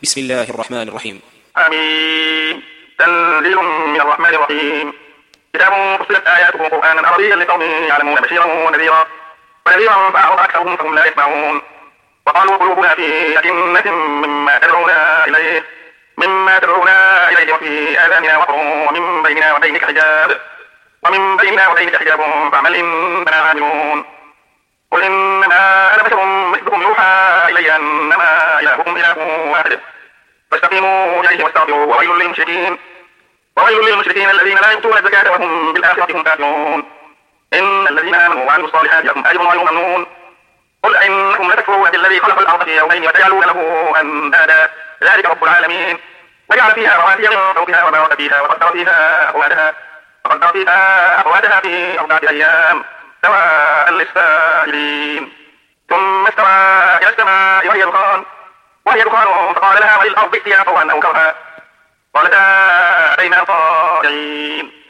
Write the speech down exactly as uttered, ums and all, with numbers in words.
بسم الله الرحمن الرحيم. آمين. تنزيل من الرحمن الرحيم. كتاب فصلت آياته قرآنا عربيا لقوم يعلمون بشيرا ونذيرا ونذيرا فأعرض أكثرهم فهم لا يسمعون. وقالوا قلوبنا في أكنة مما تدعونا إليه مما تدعونا إليه وفي آذاننا وقر ومن بيننا وبينك حجاب ومن بيننا وبينك حجاب فاعمل إننا عاملون. قل إنما أنا بشر مثلكم يوحى إلي أنما إلهكم إله واحد فاستقيموا إليه واستغفروا وويل للمشركين وويل للمشركين الذين لا يؤتون الزكاة وهم بالآخرة هم كافرون. إن الذين آمنوا وعملوا الصالحات لهم أجر غير ممنون. قل إنكم لتكفرون بالذي خلق الأرض في يومين وتجعلون له أندادا ذلك رب العالمين. وجعل فيها رواسي من فوقها وبارك فيها وقدر فيها أقواتها وقدر فيها أقواتها في أربعة أيام سواء للسائلين. ثم استوى إلى السماء وهي دخان وهي دخان فقال لها وللأرض ائتيا طوعا أو كرها قالتا أتينا طائعين.